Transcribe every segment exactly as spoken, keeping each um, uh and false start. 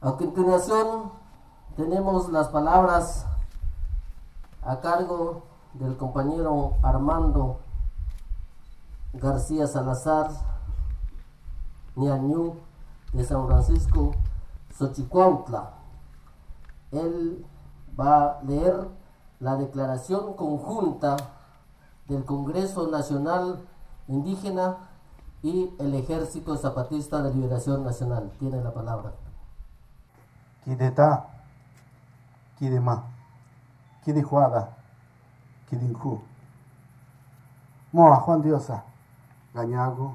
A continuación tenemos las palabras a cargo del compañero Armando García Salazar Niañú de San Francisco, Xochicuautla. Él va a leer la declaración conjunta del Congreso Nacional Indígena y el Ejército Zapatista de Liberación Nacional. Tiene la palabra. Kideta, Kidema, Kidijuada, Kidinju. Moa Juan Diosa, Gañago.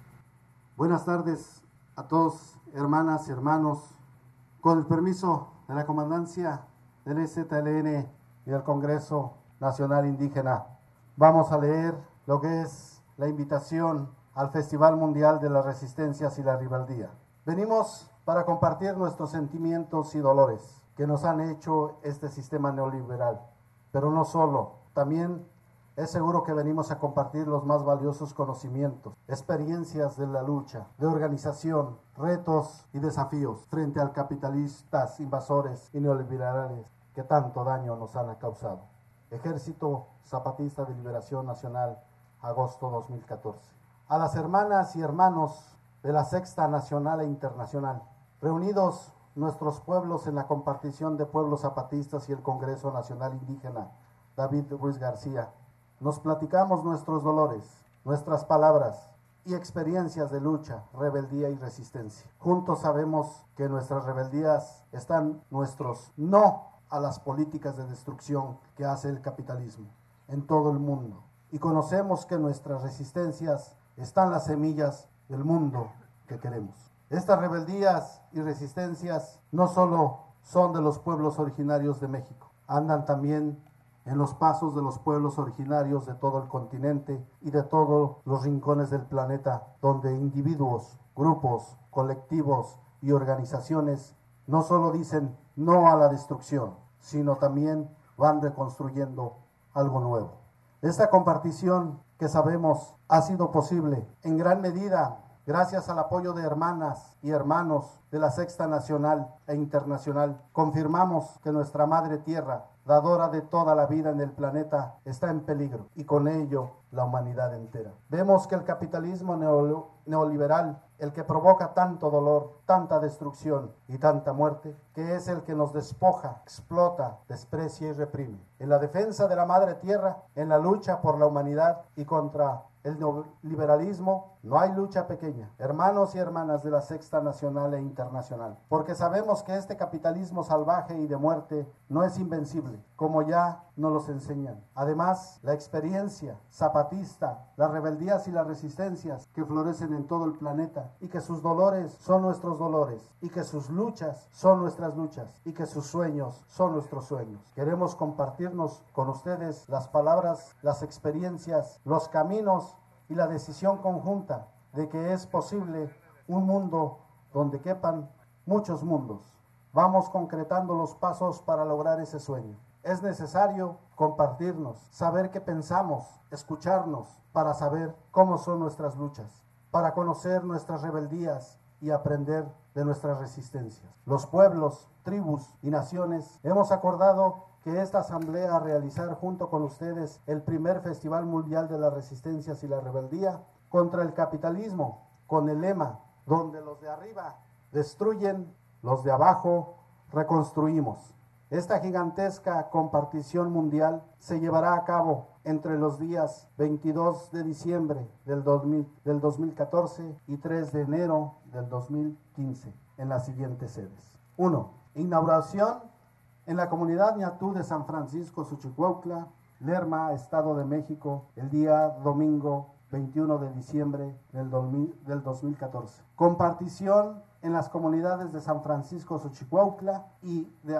Buenas tardes a todos, hermanas y hermanos. Con el permiso de la Comandancia del E Z L N y del Congreso Nacional Indígena, vamos a leer lo que es la invitación al Festival Mundial de las Resistencias y la Rebeldía. Venimos para compartir nuestros sentimientos y dolores que nos han hecho este sistema neoliberal. Pero no solo, también es seguro que venimos a compartir los más valiosos conocimientos, experiencias de la lucha, de organización, retos y desafíos frente al capitalistas invasores y neoliberales que tanto daño nos han causado. Ejército Zapatista de Liberación Nacional, agosto dos mil catorce. A las hermanas y hermanos de la Sexta Nacional e Internacional, reunidos nuestros pueblos en la compartición de pueblos zapatistas y el Congreso Nacional Indígena, David Ruiz García, nos platicamos nuestros dolores, nuestras palabras y experiencias de lucha, rebeldía y resistencia. Juntos sabemos que nuestras rebeldías están nuestros no a las políticas de destrucción que hace el capitalismo en todo el mundo. Y conocemos que en nuestras resistencias están las semillas del mundo que queremos. Estas rebeldías y resistencias no solo son de los pueblos originarios de México, andan también en los pasos de los pueblos originarios de todo el continente y de todos los rincones del planeta, donde individuos, grupos, colectivos y organizaciones no solo dicen no a la destrucción, sino también van reconstruyendo algo nuevo. Esta compartición que sabemos ha sido posible en gran medida gracias al apoyo de hermanas y hermanos de la Sexta Nacional e Internacional. Confirmamos que nuestra Madre Tierra, dadora de toda la vida en el planeta, está en peligro y con ello la humanidad entera. Vemos que el capitalismo neoliberal, el que provoca tanto dolor, tanta destrucción y tanta muerte, que es el que nos despoja, explota, desprecia y reprime. En la defensa de la Madre Tierra, en la lucha por la humanidad y contra el neoliberalismo, no hay lucha pequeña, hermanos y hermanas de la Sexta Nacional e Internacional, porque sabemos que este capitalismo salvaje y de muerte no es invencible, como ya nos los enseñan. Además, la experiencia zapatista, las rebeldías y las resistencias que florecen en todo el planeta, y que sus dolores son nuestros dolores, y que sus luchas son nuestras luchas, y que sus sueños son nuestros sueños. Queremos compartirnos con ustedes las palabras, las experiencias, los caminos y la decisión conjunta de que es posible un mundo donde quepan muchos mundos. Vamos concretando los pasos para lograr ese sueño. Es necesario compartirnos, saber qué pensamos, escucharnos para saber cómo son nuestras luchas, para conocer nuestras rebeldías y aprender de nuestras resistencias. Los pueblos, tribus y naciones hemos acordado que esta asamblea a realizar junto con ustedes el primer Festival Mundial de las Resistencias y la Rebeldía contra el capitalismo, con el lema, donde los de arriba destruyen, los de abajo reconstruimos. Esta gigantesca compartición mundial se llevará a cabo entre los días veintidós de diciembre del, dos mil, del dos mil catorce y tres de enero del dos mil quince en las siguientes sedes. uno. Inauguración en la comunidad ñatú de San Francisco, Xochicuautla, Lerma, Estado de México, el día domingo veintiuno de diciembre del dos mil catorce. Compartición en las comunidades de San Francisco, Xochicuautla y de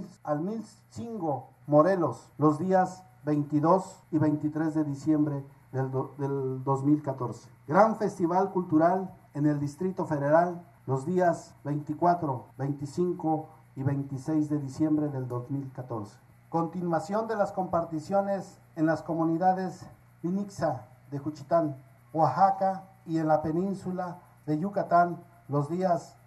Almilcingo, Morelos, los días veintidós y veintitrés de diciembre del, do, del dos mil catorce. Gran Festival Cultural en el Distrito Federal, los días veinticuatro, veinticinco y veintiséis de diciembre del dos mil catorce. Continuación de las comparticiones en las comunidades Inixa de Juchitán, Oaxaca y en la península de Yucatán, los días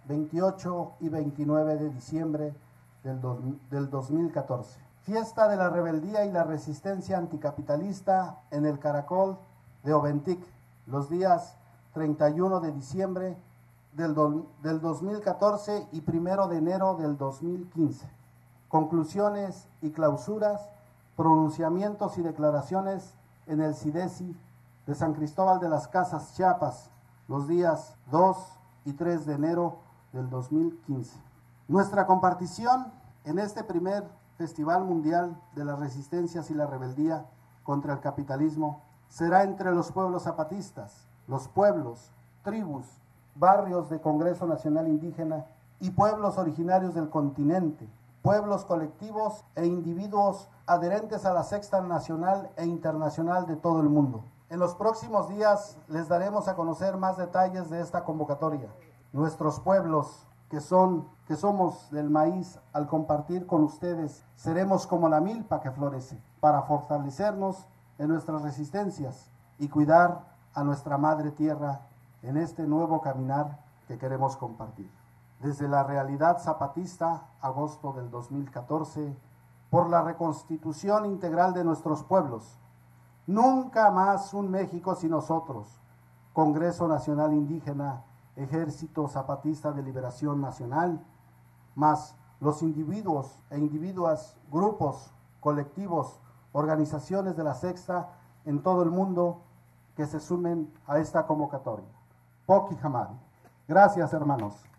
veintiocho y veintinueve de diciembre del, do, del dos mil catorce. Fiesta de la rebeldía y la resistencia anticapitalista en el Caracol de Oventic, los días treinta y uno de diciembre del, do, del dos mil catorce y primero de enero del dos mil quince. Conclusiones y clausuras, pronunciamientos y declaraciones en el SIDESI de San Cristóbal de las Casas, Chiapas, los días dos y tres de enero del dos mil quince. Nuestra compartición en este primer Festival Mundial de las Resistencias y la Rebeldía contra el Capitalismo será entre los pueblos zapatistas, los pueblos, tribus, barrios de Congreso Nacional Indígena y pueblos originarios del continente, pueblos colectivos e individuos adherentes a la Sexta Nacional e Internacional de todo el mundo. En los próximos días les daremos a conocer más detalles de esta convocatoria. Nuestros pueblos, que son, que somos del maíz, al compartir con ustedes, seremos como la milpa que florece, para fortalecernos en nuestras resistencias y cuidar a nuestra madre tierra en este nuevo caminar que queremos compartir. Desde la realidad zapatista, agosto del dos mil catorce, por la reconstitución integral de nuestros pueblos. Nunca más un México sin nosotros. Congreso Nacional Indígena, Ejército Zapatista de Liberación Nacional, más los individuos e individuas, grupos, colectivos, organizaciones de la Sexta en todo el mundo que se sumen a esta convocatoria. Poqui Hamad. Gracias, hermanos.